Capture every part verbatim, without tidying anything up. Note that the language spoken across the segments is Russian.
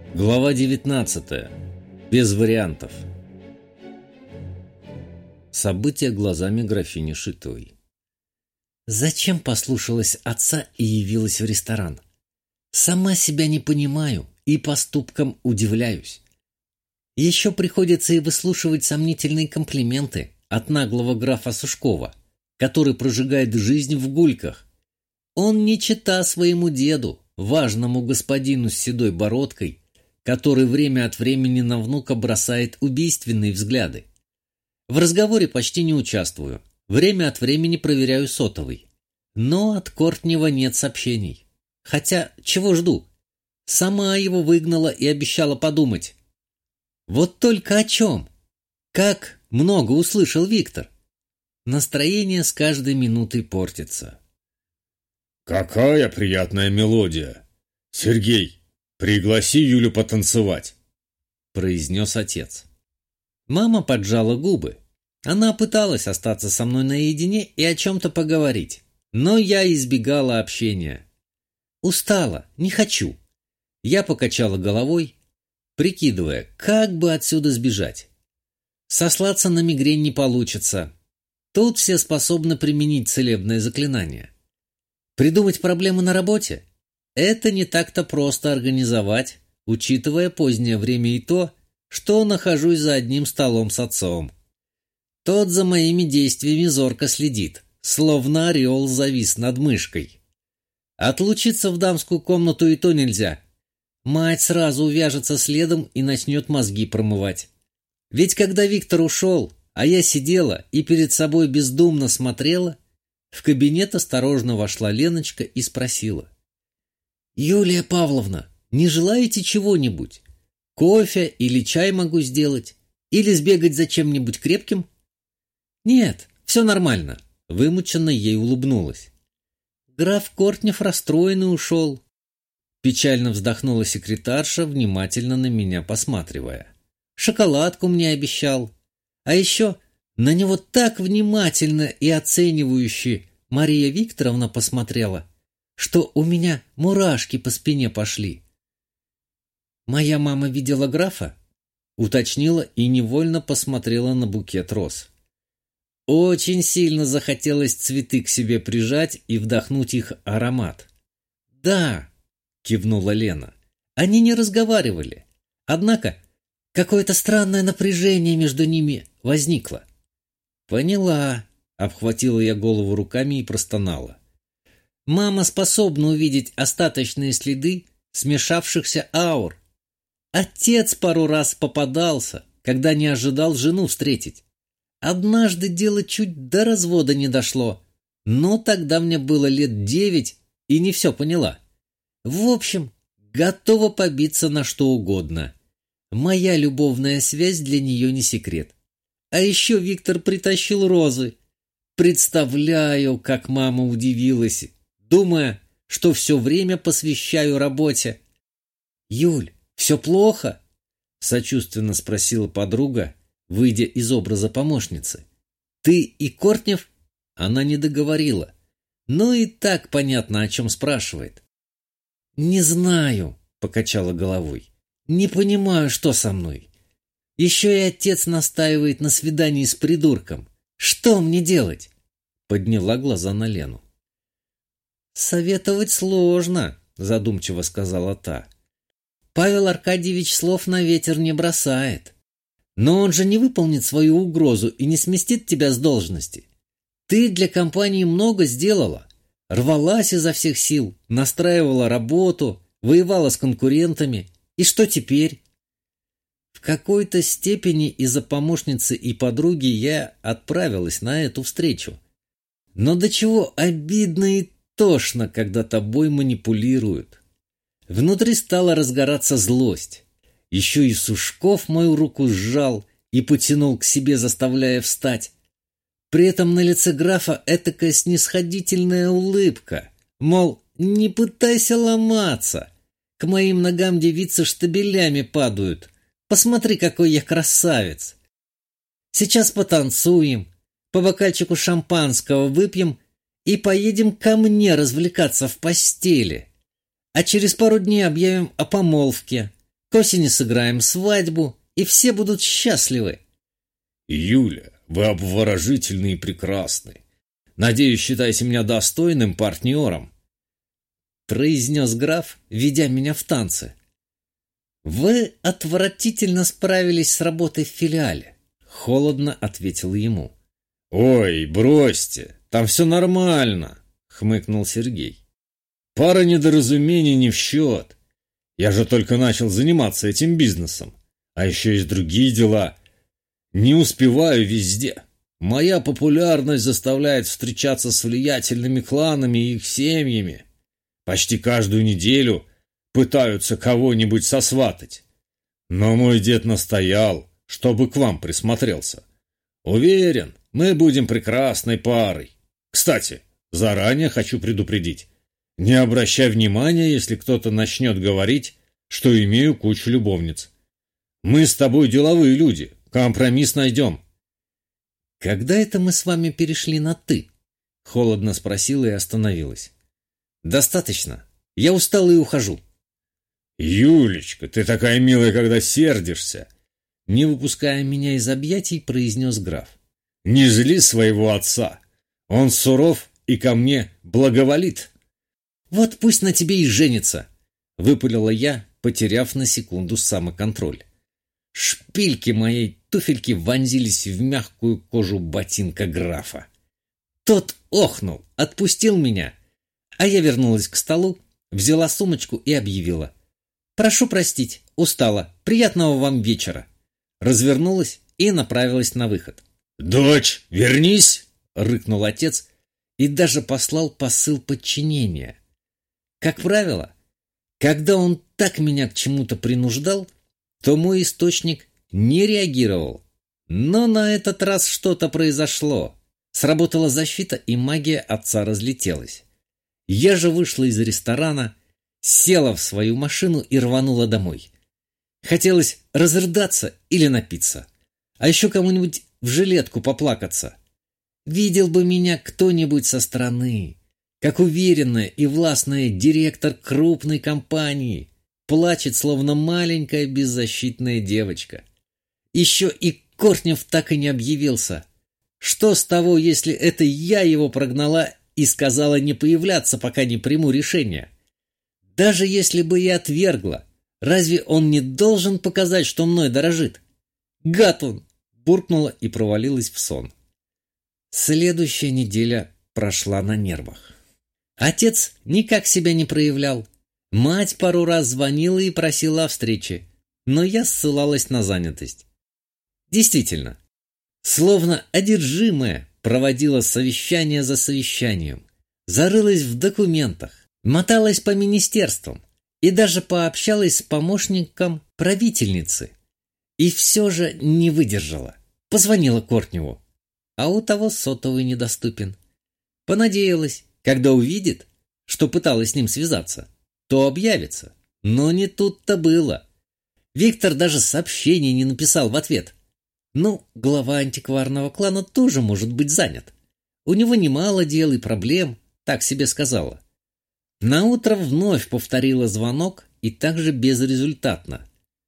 Глава девятнадцатая. Без вариантов. События глазами графини Шитовой. Зачем послушалась отца и явилась в ресторан? Сама себя не понимаю и поступкам удивляюсь. Еще приходится и выслушивать сомнительные комплименты от наглого графа Сушкова, который прожигает жизнь в гульках. Он не чета своему деду, важному господину с седой бородкой, который время от времени на внука бросает убийственные взгляды. В разговоре почти не участвую, время от времени проверяю сотовый. Но от Кортнева нет сообщений. Хотя, чего жду? Сама его выгнала и обещала подумать. Вот только о чем? Как много услышал Виктор. Настроение с каждой минутой портится. «Какая приятная мелодия! Сергей, пригласи Юлю потанцевать!» — произнес отец. Мама поджала губы. Она пыталась остаться со мной наедине и о чем-то поговорить, но я избегала общения. Устала, не хочу. Я покачала головой, прикидывая, как бы отсюда сбежать. Сослаться на мигрень не получится. Тут все способны применить целебное заклинание. Придумать проблему на работе – это не так-то просто организовать, учитывая позднее время и то, что нахожусь за одним столом с отцом. Тот за моими действиями зорко следит, словно орел завис над мышкой. Отлучиться в дамскую комнату и то нельзя. Мать сразу увяжется следом и начнет мозги промывать. Ведь когда Виктор ушел, а я сидела и перед собой бездумно смотрела, в кабинет осторожно вошла Леночка и спросила: «Юлия Павловна, не желаете чего-нибудь? Кофе или чай могу сделать? Или сбегать за чем-нибудь крепким?» «Нет, все нормально», — вымученно ей улыбнулась. «Граф Кортнев расстроенный ушел». Печально вздохнула секретарша, внимательно на меня посматривая. «Шоколадку мне обещал. А еще на него так внимательно и оценивающе Мария Викторовна посмотрела, что у меня мурашки по спине пошли». «Моя мама видела графа?» — уточнила и невольно посмотрела на букет роз. Очень сильно захотелось цветы к себе прижать и вдохнуть их аромат. «Да», — кивнула Лена, — «они не разговаривали. Однако какое-то странное напряжение между ними возникло». «Поняла», — обхватила я голову руками и простонала. «Мама способна увидеть остаточные следы смешавшихся аур. Отец пару раз попадался, когда не ожидал жену встретить. Однажды дело чуть до развода не дошло, но тогда мне было лет девять и не все поняла. В общем, готова побиться на что угодно. Моя любовная связь для нее не секрет. А еще Виктор притащил розы. Представляю, как мама удивилась, думая, что все время посвящаю работе. «Юль, все плохо?» — сочувственно спросила подруга, выйдя из образа помощницы. «Ты и Кортнев?» Она не договорила, но и так понятно, о чем спрашивает. «Не знаю», — покачала головой. «Не понимаю, что со мной. Еще и отец настаивает на свидании с придурком. Что мне делать?» Подняла глаза на Лену. «Советовать сложно», — задумчиво сказала та. «Павел Аркадьевич слов на ветер не бросает. Но он же не выполнит свою угрозу и не сместит тебя с должности. Ты для компании много сделала. Рвалась изо всех сил, настраивала работу, воевала с конкурентами. И что теперь?» В какой-то степени из-за помощницы и подруги я отправилась на эту встречу. Но до чего обидно и тошно, когда тобой манипулируют. Внутри стала разгораться злость. Еще и Сушков мою руку сжал и потянул к себе, заставляя встать. При этом на лице графа этакая снисходительная улыбка. Мол, не пытайся ломаться. К моим ногам девицы штабелями падают. Посмотри, какой я красавец. Сейчас потанцуем, по бокальчику шампанского выпьем и поедем ко мне развлекаться в постели. А через пару дней объявим о помолвке. осени сыграем свадьбу, и все будут счастливы. Юля, вы обворожительны и прекрасны. Надеюсь, считаете меня достойным партнером, произнес граф, ведя меня в танцы. Вы отвратительно справились с работой в филиале, холодно ответил ему. Ой, бросьте, там все нормально, хмыкнул Сергей. Пара недоразумений не в счет. Я же только начал заниматься этим бизнесом. А еще есть другие дела. Не успеваю везде. Моя популярность заставляет встречаться с влиятельными кланами и их семьями. Почти каждую неделю пытаются кого-нибудь сосватать. Но мой дед настоял, чтобы к вам присмотрелся. Уверен, мы будем прекрасной парой. Кстати, заранее хочу предупредить. Не обращай внимания, если кто-то начнет говорить, что имею кучу любовниц. Мы с тобой деловые люди, компромисс найдем. Когда это мы с вами перешли на «ты»? Холодно спросила и остановилась. Достаточно. Я устал и ухожу. Юлечка, ты такая милая, когда сердишься. Не выпуская меня из объятий, произнес граф. Не зли своего отца. Он суров и ко мне благоволит. Вот пусть на тебе и женится, выпалила я, потеряв на секунду самоконтроль. Шпильки моей туфельки вонзились в мягкую кожу ботинка графа. Тот охнул, отпустил меня, а я вернулась к столу, взяла сумочку и объявила. «Прошу простить, устала. Приятного вам вечера». Развернулась и направилась на выход. «Дочь, вернись!» — рыкнул отец и даже послал посыл подчинения. Как правило, когда он так меня к чему-то принуждал, то мой источник не реагировал. Но на этот раз что-то произошло. Сработала защита, и магия отца разлетелась. Я же вышла из ресторана, села в свою машину и рванула домой. Хотелось разрыдаться или напиться, а еще кому-нибудь в жилетку поплакаться. Видел бы меня кто-нибудь со стороны, как уверенная и властная директор крупной компании плачет, словно маленькая беззащитная девочка. Еще и Кортнев так и не объявился. Что с того, если это я его прогнала и сказала не появляться, пока не приму решение? Даже если бы я отвергла, разве он не должен показать, что мной дорожит? Гад он! Буркнула и провалилась в сон. Следующая неделя прошла на нервах. Отец никак себя не проявлял. Мать пару раз звонила и просила о встрече, но я ссылалась на занятость. Действительно, словно одержимая, проводила совещание за совещанием, зарылась в документах, моталась по министерствам и даже пообщалась с помощником правительницы. И все же не выдержала. Позвонила Кортневу, а у того сотовый недоступен. Понадеялась, когда увидит, что пыталась с ним связаться, то объявится. Но не тут-то было. Виктор даже сообщение не написал в ответ. Ну, глава антикварного клана тоже может быть занят. У него немало дел и проблем, так себе сказала. Наутро вновь повторила звонок и также безрезультатно.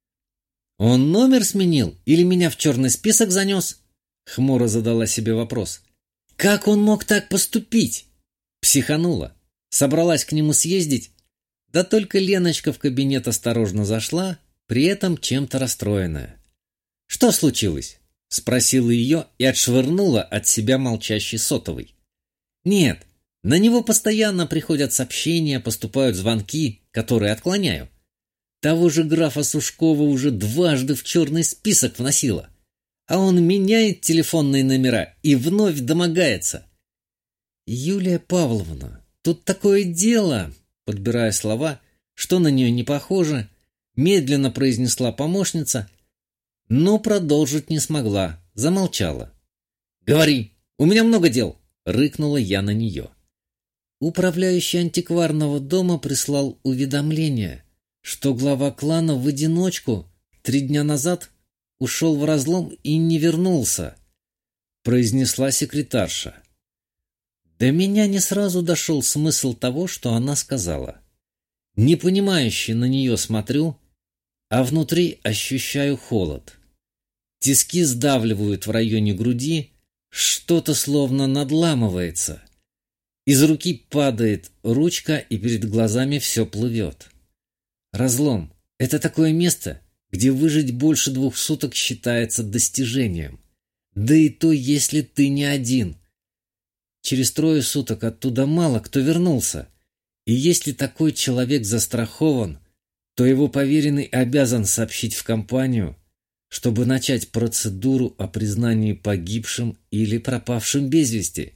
«Он номер сменил или меня в черный список занес?» Хмуро задала себе вопрос. «Как он мог так поступить?» Психанула. Собралась к нему съездить. Да только Леночка в кабинет осторожно зашла, при этом чем-то расстроенная. «Что случилось?» Спросила ее и отшвырнула от себя молчащий сотовый. «Нет, на него постоянно приходят сообщения, поступают звонки, которые отклоняю. Того же графа Сушкова уже дважды в черный список вносила. А он меняет телефонные номера и вновь домогается. «Юлия Павловна, тут такое дело», подбирая слова, что на нее не похоже, медленно произнесла помощница, но продолжить не смогла, замолчала. «Говори, у меня много дел», — рыкнула я на нее. Управляющий антикварного дома прислал уведомление, что глава клана в одиночку три дня назад ушел в разлом и не вернулся, произнесла секретарша. До меня не сразу дошел смысл того, что она сказала. Непонимающе на нее смотрю, а внутри ощущаю холод. Тиски сдавливают в районе груди, что-то словно надламывается. Из руки падает ручка, и перед глазами все плывет. Разлом — это такое место, где выжить больше двух суток считается достижением. Да и то, если ты не один. Через трое суток оттуда мало кто вернулся. И если такой человек застрахован, то его поверенный обязан сообщить в компанию, чтобы начать процедуру о признании погибшим или пропавшим без вести.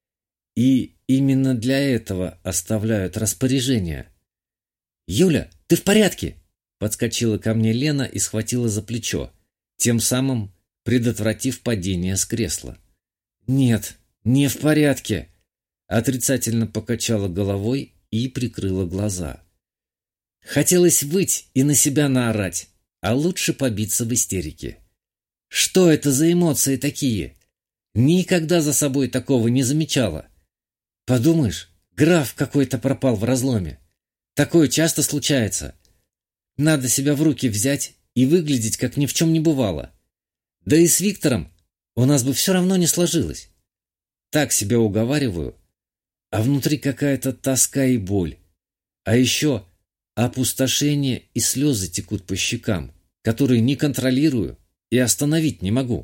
И именно для этого оставляют распоряжение. «Юля, ты в порядке?» Подскочила ко мне Лена и схватила за плечо, тем самым предотвратив падение с кресла. «Нет, не в порядке», — отрицательно покачала головой и прикрыла глаза. Хотелось выть и на себя наорать, а лучше побиться в истерике. Что это за эмоции такие? Никогда за собой такого не замечала. Подумаешь, граф какой-то пропал в разломе. Такое часто случается. Надо себя в руки взять и выглядеть, как ни в чем не бывало. Да и с Виктором у нас бы все равно не сложилось. Так себя уговариваю, а внутри какая-то тоска и боль. А еще опустошение и слезы текут по щекам, которые не контролирую и остановить не могу.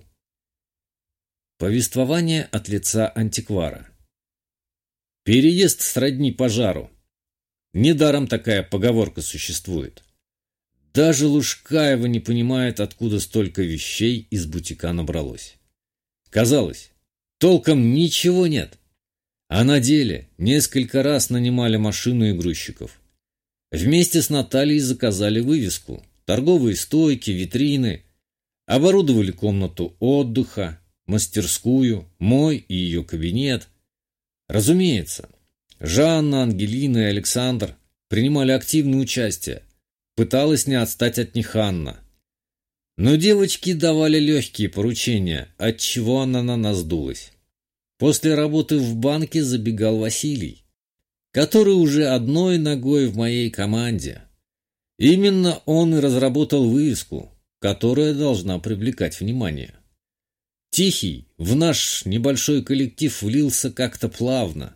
Повествование от лица антиквара. Переезд сродни пожару. Недаром такая поговорка существует. Даже Лушкаева не понимает, откуда столько вещей из бутика набралось. Казалось, толком ничего нет. А на деле несколько раз нанимали машину и грузчиков. Вместе с Натальей заказали вывеску, торговые стойки, витрины, оборудовали комнату отдыха, мастерскую, мой и ее кабинет. Разумеется, Жанна, Ангелина и Александр принимали активное участие. Пыталась не отстать от них Анна. Но девочки давали легкие поручения, отчего она на нас дулась. После работы в банке забегал Василий, который уже одной ногой в моей команде. Именно он и разработал вывеску, которая должна привлекать внимание. Тихий в наш небольшой коллектив влился как-то плавно,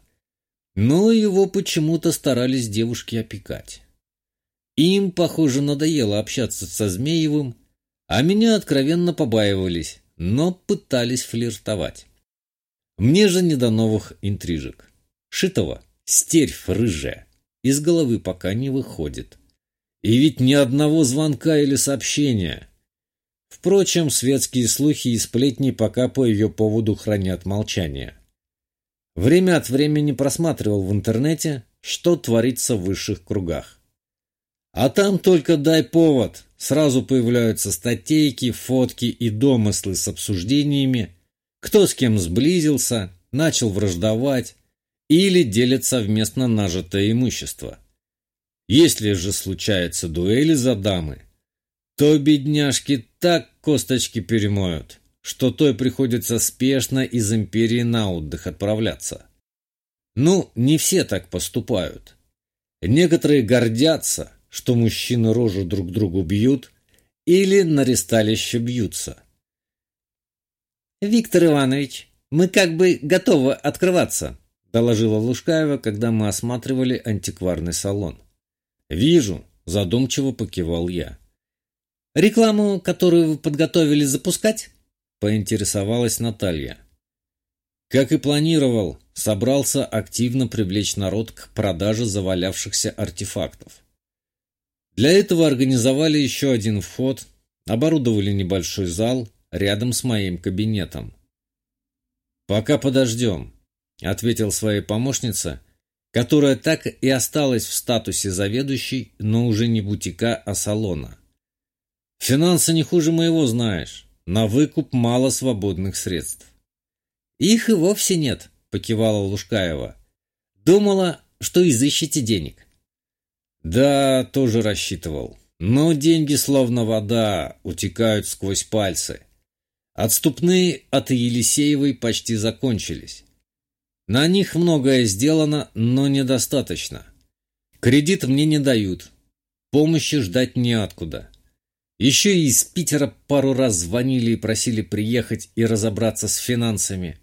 но его почему-то старались девушки опекать. Им, похоже, надоело общаться со Змеевым, а меня откровенно побаивались, но пытались флиртовать. Мне же не до новых интрижек. Шитова, стервь рыжая, из головы пока не выходит. И ведь ни одного звонка или сообщения. Впрочем, светские слухи и сплетни пока по ее поводу хранят молчание. Время от времени просматривал в интернете, что творится в высших кругах. А там только дай повод, сразу появляются статейки, фотки и домыслы с обсуждениями, кто с кем сблизился, начал враждовать или делит совместно нажитое имущество. Если же случается дуэли за дамы, то бедняжки так косточки перемоют, что той приходится спешно из империи на отдых отправляться. Ну, не все так поступают. Некоторые гордятся, что мужчины рожу друг другу бьют или на ресталище бьются. «Виктор Иванович, мы как бы готовы открываться», доложила Лушкаева, когда мы осматривали антикварный салон. «Вижу», задумчиво покивал я. «Рекламу, которую вы подготовили, запускать?» поинтересовалась Наталья. Как и планировал, собрался активно привлечь народ к продаже завалявшихся артефактов. Для этого организовали еще один вход, оборудовали небольшой зал рядом с моим кабинетом. «Пока подождем», — ответил своей помощнице, которая так и осталась в статусе заведующей, но уже не бутика, а салона. «Финансы не хуже моего знаешь, на выкуп мало свободных средств». «Их и вовсе нет», — покивала Лушкаева. «Думала, что изыщете денег». «Да, тоже рассчитывал. Но деньги, словно вода, утекают сквозь пальцы. Отступные от Елисеевой почти закончились. На них многое сделано, но недостаточно. Кредит мне не дают. Помощи ждать неоткуда. Еще и из Питера пару раз звонили и просили приехать и разобраться с финансами.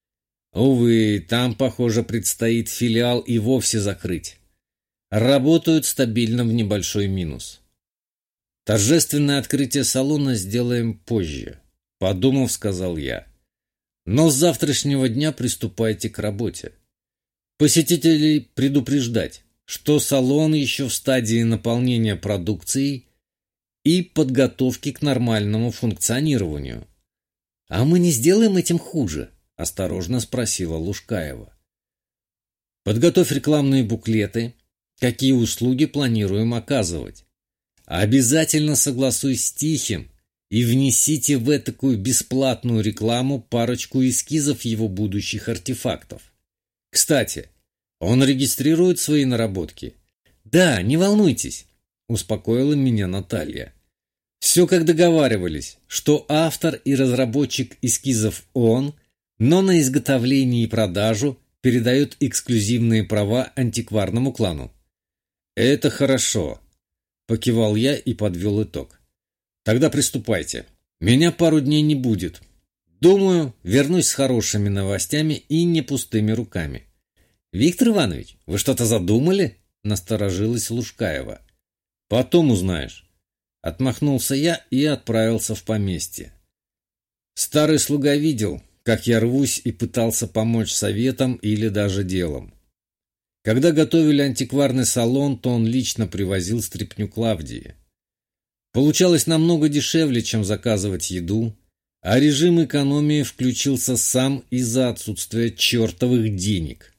Увы, там, похоже, предстоит филиал и вовсе закрыть. Работают стабильно в небольшой минус. Торжественное открытие салона сделаем позже, подумав, сказал я. Но с завтрашнего дня приступайте к работе. Посетителей предупреждать, что салон еще в стадии наполнения продукцией и подготовки к нормальному функционированию. А мы не сделаем этим хуже? Осторожно спросила Лушкаева. Подготовь рекламные буклеты, какие услуги планируем оказывать. Обязательно согласуй с Тихим и внесите в этакую бесплатную рекламу парочку эскизов его будущих артефактов. Кстати, он регистрирует свои наработки? Да, не волнуйтесь, успокоила меня Наталья. Все как договаривались, что автор и разработчик эскизов он, но на изготовление и продажу передает эксклюзивные права антикварному клану. Это хорошо, покивал я и подвел итог. Тогда приступайте. Меня пару дней не будет. Думаю, вернусь с хорошими новостями и не пустыми руками. Виктор Иванович, вы что-то задумали? Насторожилась Лушкаева. Потом узнаешь. Отмахнулся я и отправился в поместье. Старый слуга видел, как я рвусь и пытался помочь советом или даже делом. Когда готовили антикварный салон, то он лично привозил стряпню Клавдии. Получалось намного дешевле, чем заказывать еду, а режим экономии включился сам из-за отсутствия чертовых денег.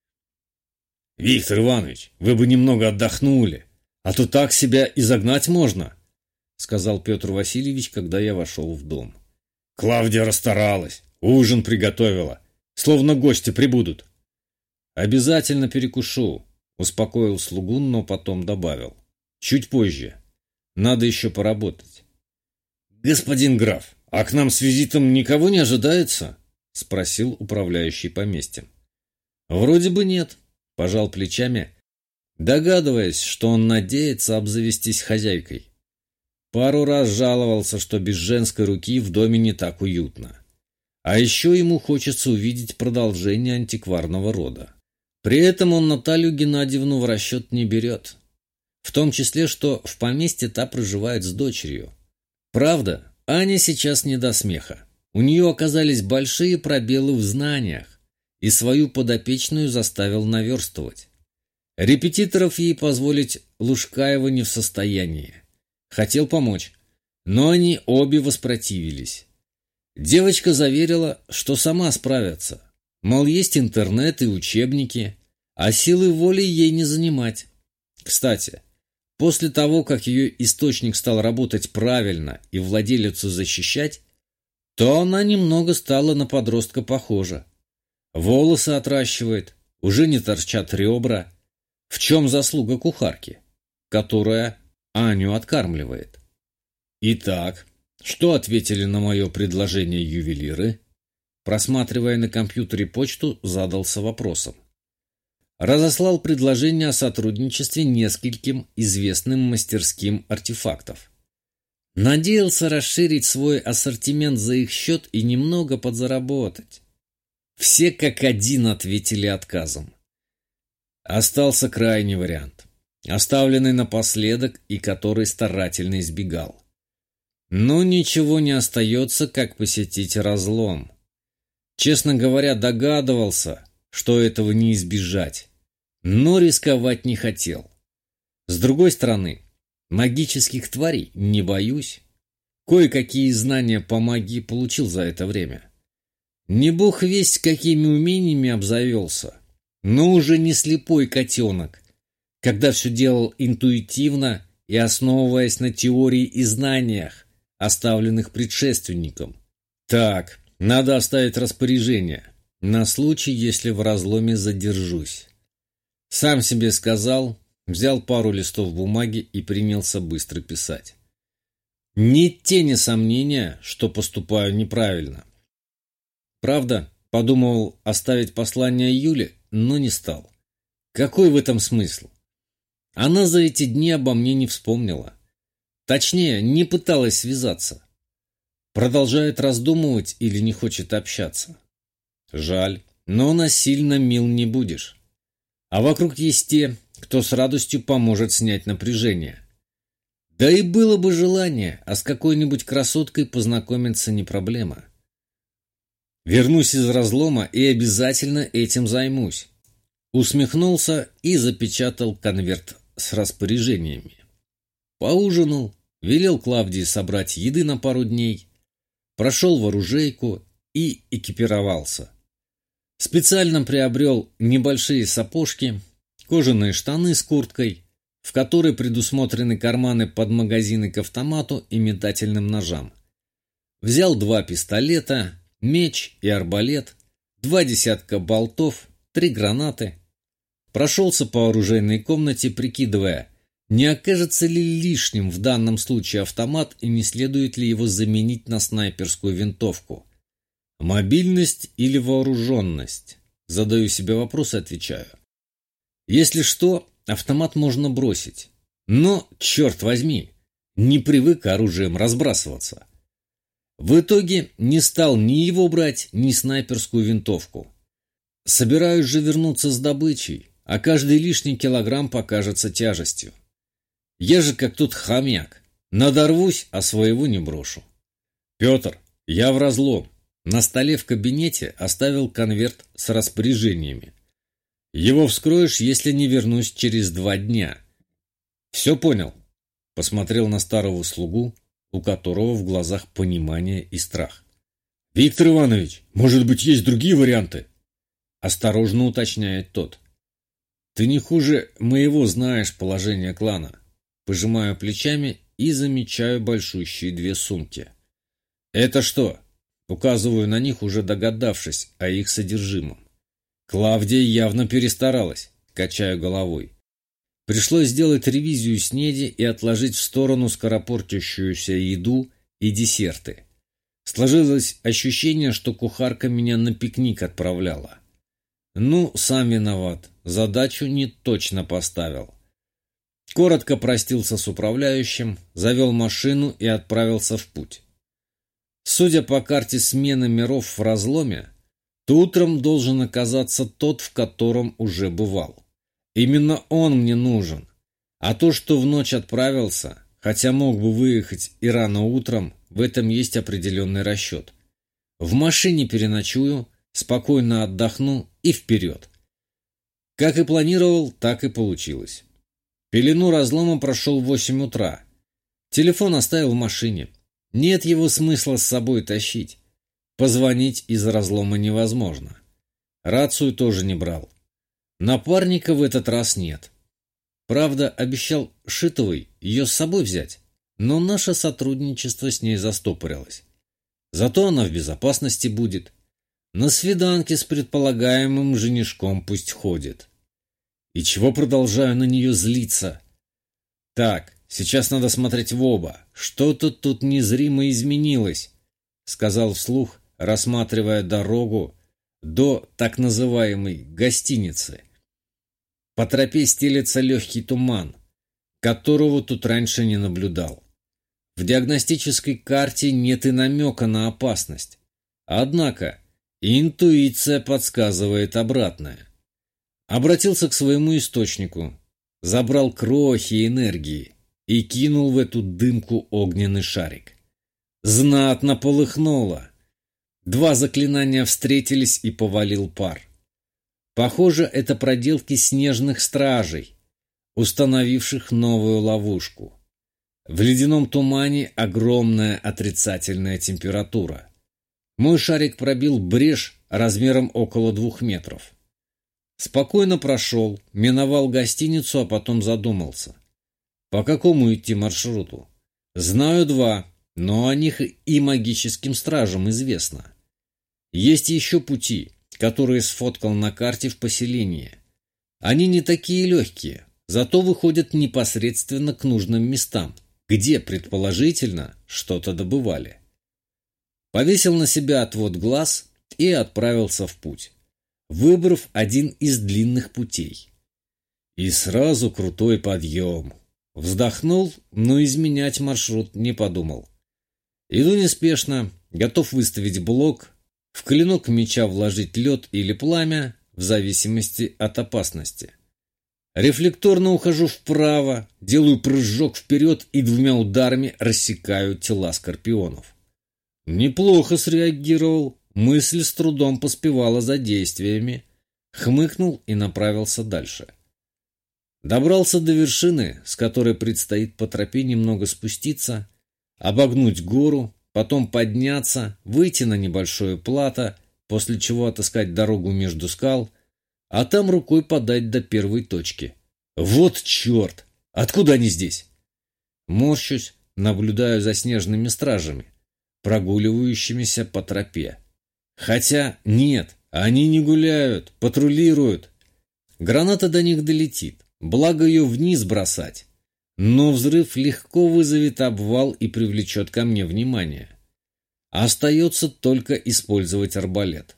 «Виктор Иванович, вы бы немного отдохнули, а то так себя и загнать можно», сказал Петр Васильевич, когда я вошел в дом. «Клавдия расстаралась, ужин приготовила, словно гости прибудут». «Обязательно перекушу», — успокоил слугу, но потом добавил. «Чуть позже. Надо еще поработать». «Господин граф, а к нам с визитом никого не ожидается?» — спросил управляющий поместьем. «Вроде бы нет», — пожал плечами, догадываясь, что он надеется обзавестись хозяйкой. Пару раз жаловался, что без женской руки в доме не так уютно. А еще ему хочется увидеть продолжение антикварного рода. При этом он Наталью Геннадьевну в расчет не берет. В том числе, что в поместье та проживает с дочерью. Правда, Аня сейчас не до смеха. У нее оказались большие пробелы в знаниях, и свою подопечную заставил наверстывать. Репетиторов ей позволить Лушкаева не в состоянии. Хотел помочь, но они обе воспротивились. Девочка заверила, что сама справится. Мол, есть интернет и учебники, а силы воли ей не занимать. Кстати, после того, как ее источник стал работать правильно и владелицу защищать, то она немного стала на подростка похожа. Волосы отращивает, уже не торчат ребра. В чем заслуга кухарки, которая Аню откармливает? Итак, что ответили на мое предложение ювелиры? Просматривая на компьютере почту, задался вопросом. Разослал предложение о сотрудничестве нескольким известным мастерским артефактов. Надеялся расширить свой ассортимент за их счет и немного подзаработать. Все как один ответили отказом. Остался крайний вариант, оставленный напоследок и который старательно избегал. Но ничего не остается, как посетить разлом. Честно говоря, догадывался, что этого не избежать, но рисковать не хотел. С другой стороны, магических тварей не боюсь. Кое-какие знания по магии получил за это время. Не бог весть, какими умениями обзавелся, но уже не слепой котенок, когда все делал интуитивно и основываясь на теории и знаниях, оставленных предшественником. Так, надо оставить распоряжение, на случай, если в разломе задержусь. Сам себе сказал, взял пару листов бумаги и принялся быстро писать. Ни тени сомнения, что поступаю неправильно. Правда, подумал оставить послание Юле, но не стал. Какой в этом смысл? Она за эти дни обо мне не вспомнила. Точнее, не пыталась связаться. Продолжает раздумывать или не хочет общаться. Жаль, но насильно мил не будешь. А вокруг есть те, кто с радостью поможет снять напряжение. Да и было бы желание, а с какой-нибудь красоткой познакомиться не проблема. Вернусь из разлома и обязательно этим займусь. Усмехнулся и запечатал конверт с распоряжениями. Поужинал, велел Клавдии собрать еды на пару дней, прошел в оружейку и экипировался. Специально приобрел небольшие сапожки, кожаные штаны с курткой, в которой предусмотрены карманы под магазины к автомату и метательным ножам. Взял два пистолета, меч и арбалет, два десятка болтов, три гранаты. Прошелся по оружейной комнате, прикидывая, не окажется ли лишним в данном случае автомат и не следует ли его заменить на снайперскую винтовку. Мобильность или вооруженность? Задаю себе вопрос и отвечаю. Если что, автомат можно бросить. Но, черт возьми, не привык оружием разбрасываться. В итоге не стал ни его брать, ни снайперскую винтовку. Собираюсь же вернуться с добычей, а каждый лишний килограмм покажется тяжестью. Я же как тут хомяк. Надорвусь, а своего не брошу. Петр, я в разлом. На столе в кабинете оставил конверт с распоряжениями. Его вскроешь, если не вернусь через два дня. Все понял? Посмотрел на старого слугу, у которого в глазах понимание и страх. Виктор Иванович, может быть, есть другие варианты? Осторожно уточняет тот. Ты не хуже моего знаешь положение клана. Пожимаю плечами и замечаю большущие две сумки. Это что? Указываю на них, уже догадавшись о их содержимом. Клавдия явно перестаралась, качаю головой. Пришлось сделать ревизию снеди и отложить в сторону скоропортящуюся еду и десерты. Сложилось ощущение, что кухарка меня на пикник отправляла. Ну, сам виноват, задачу не точно поставил. Коротко простился с управляющим, завел машину и отправился в путь. Судя по карте смены миров в разломе, то утром должен оказаться тот, в котором уже бывал. Именно он мне нужен. А то, что в ночь отправился, хотя мог бы выехать и рано утром, в этом есть определенный расчет. В машине переночую, спокойно отдохну и вперед. Как и планировал, так и получилось. Пелену разлома прошел в восемь утра. Телефон оставил в машине. Нет его смысла с собой тащить. Позвонить из разлома невозможно. Рацию тоже не брал. Напарника в этот раз нет. Правда, обещал Шитовой ее с собой взять, но наше сотрудничество с ней застопорилось. Зато она в безопасности будет. На свиданке с предполагаемым женишком пусть ходит. И чего продолжаю на нее злиться? Так, сейчас надо смотреть в оба. Что-то тут незримо изменилось, сказал вслух, рассматривая дорогу до так называемой гостиницы. По тропе стелется легкий туман, которого тут раньше не наблюдал. В диагностической карте нет и намека на опасность. Однако интуиция подсказывает обратное. Обратился к своему источнику, забрал крохи энергии и кинул в эту дымку огненный шарик. Знатно полыхнуло. Два заклинания встретились и повалил пар. Похоже, это проделки снежных стражей, установивших новую ловушку. В ледяном тумане огромная отрицательная температура. Мой шарик пробил брешь размером около двух метров. Спокойно прошел, миновал гостиницу, а потом задумался. По какому идти маршруту? Знаю два, но о них и магическим стражам известно. Есть еще пути, которые сфоткал на карте в поселении. Они не такие легкие, зато выходят непосредственно к нужным местам, где, предположительно, что-то добывали. Повесил на себя отвод глаз и отправился в путь, выбрав один из длинных путей. И сразу крутой подъем. Вздохнул, но изменять маршрут не подумал. Иду неспешно, готов выставить блок, в клинок меча вложить лед или пламя, в зависимости от опасности. Рефлекторно ухожу вправо, делаю прыжок вперед и двумя ударами рассекаю тела скорпионов. Неплохо среагировал, мысль с трудом поспевала за действиями, хмыкнул и направился дальше. Добрался до вершины, с которой предстоит по тропе немного спуститься, обогнуть гору, потом подняться, выйти на небольшое плато, после чего отыскать дорогу между скал, а там рукой подать до первой точки. Вот черт! Откуда они здесь? Морщусь, наблюдаю за снежными стражами, прогуливающимися по тропе. Хотя нет, они не гуляют, патрулируют. Граната до них долетит, благо ее вниз бросать. Но взрыв легко вызовет обвал и привлечет ко мне внимание. Остается только использовать арбалет.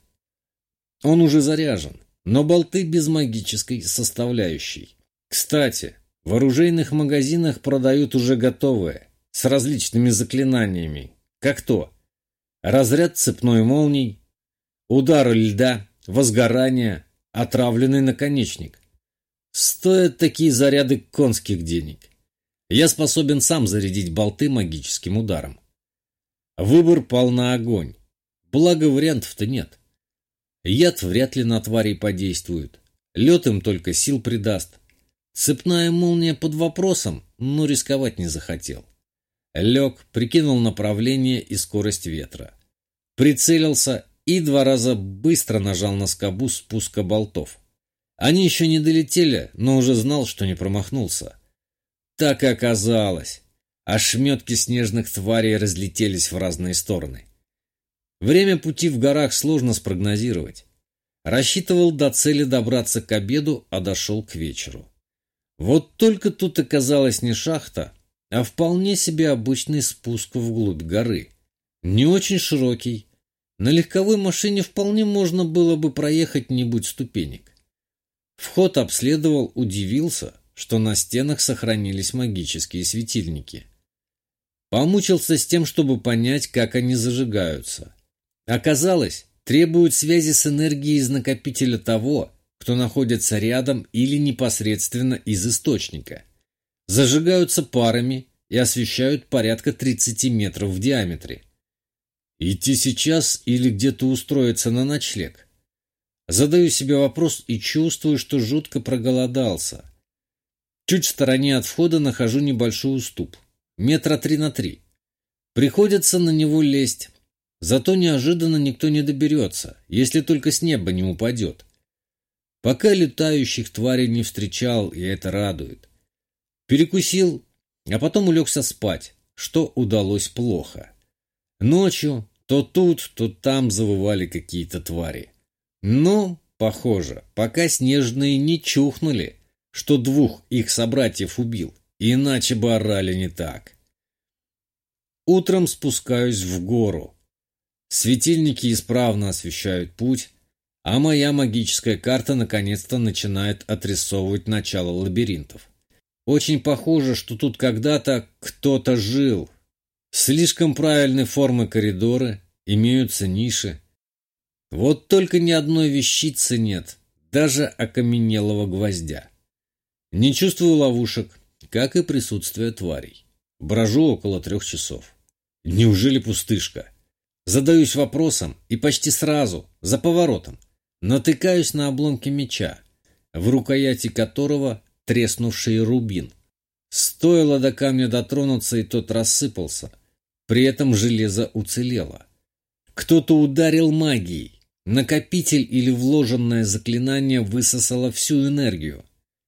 Он уже заряжен, но болты без магической составляющей. Кстати, в оружейных магазинах продают уже готовые, с различными заклинаниями. Как то: разряд цепной молний, удар льда, возгорание, отравленный наконечник. Стоят такие заряды конских денег. Я способен сам зарядить болты магическим ударом. Выбор пал на огонь. Благо вариантов-то нет. Яд вряд ли на тварей подействует. Лед им только сил придаст. Цепная молния под вопросом, но рисковать не захотел. Лег, прикинул направление и скорость ветра. Прицелился и два раза быстро нажал на скобу спуска болтов. Они еще не долетели, но уже знал, что не промахнулся. Так и оказалось. Ошметки снежных тварей разлетелись в разные стороны. Время пути в горах сложно спрогнозировать. Рассчитывал до цели добраться к обеду, а дошел к вечеру. Вот только тут оказалась не шахта, а вполне себе обычный спуск вглубь горы. Не очень широкий. На легковой машине вполне можно было бы проехать, не будь ступенек. Вход обследовал, удивился, что на стенах сохранились магические светильники. Помучился с тем, чтобы понять, как они зажигаются. Оказалось, требуют связи с энергией из накопителя того, кто находится рядом или непосредственно из источника. Зажигаются парами и освещают порядка тридцати метров в диаметре. Идти сейчас или где-то устроиться на ночлег? Задаю себе вопрос и чувствую, что жутко проголодался. Чуть в стороне от входа нахожу небольшой уступ. Метра три на три. Приходится на него лезть. Зато неожиданно никто не доберется, если только с неба не упадет. Пока летающих тварей не встречал, и это радует. Перекусил, а потом улегся спать, что удалось плохо. Ночью то тут, то там завывали какие-то твари. Но, похоже, пока снежные не чухнули, что двух их собратьев убил, иначе бы орали не так. Утром спускаюсь в гору. Светильники исправно освещают путь, а моя магическая карта наконец-то начинает отрисовывать начало лабиринтов. Очень похоже, что тут когда-то кто-то жил. Слишком правильной формы коридоры, имеются ниши. Вот только ни одной вещицы нет, даже окаменелого гвоздя. Не чувствую ловушек, как и присутствие тварей. Брожу около трех часов. Неужели пустышка? Задаюсь вопросом и почти сразу, за поворотом, натыкаюсь на обломки меча, в рукояти которого треснувший рубин. Стоило до камня дотронуться, и тот рассыпался. При этом железо уцелело. Кто-то ударил магией. Накопитель или вложенное заклинание высосало всю энергию.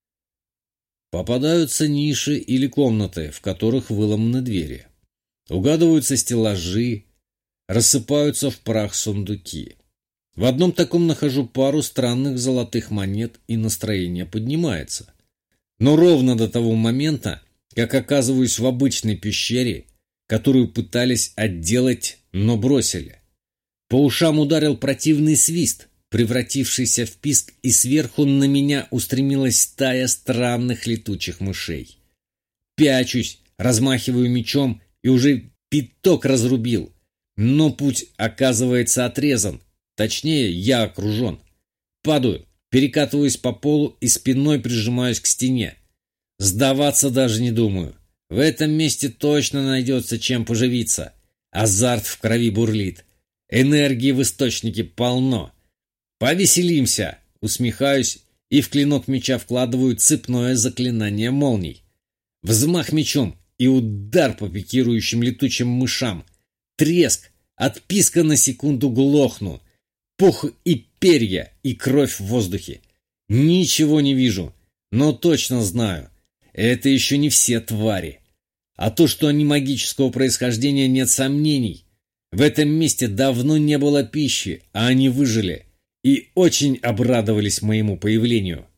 Попадаются ниши или комнаты, в которых выломаны двери. Угадываются стеллажи, рассыпаются в прах сундуки. В одном таком нахожу пару странных золотых монет, и настроение поднимается. Но ровно до того момента, как оказываюсь в обычной пещере, которую пытались отделать, но бросили. По ушам ударил противный свист, превратившийся в писк, и сверху на меня устремилась стая странных летучих мышей. Пячусь, размахиваю мечом и уже пяток разрубил. Но путь оказывается отрезан. Точнее, я окружен. Падаю, перекатываюсь по полу и спиной прижимаюсь к стене. Сдаваться даже не думаю. В этом месте точно найдется чем поживиться. Азарт в крови бурлит. Энергии в источнике полно. Повеселимся, усмехаюсь и в клинок меча вкладываю цепное заклинание молний. Взмах мечом и удар по пикирующим летучим мышам. Треск, отписка на секунду глохну. Пух и перья, и кровь в воздухе. Ничего не вижу, но точно знаю. Это еще не все твари. А то, что они магического происхождения, нет сомнений. В этом месте давно не было пищи, а они выжили и очень обрадовались моему появлению.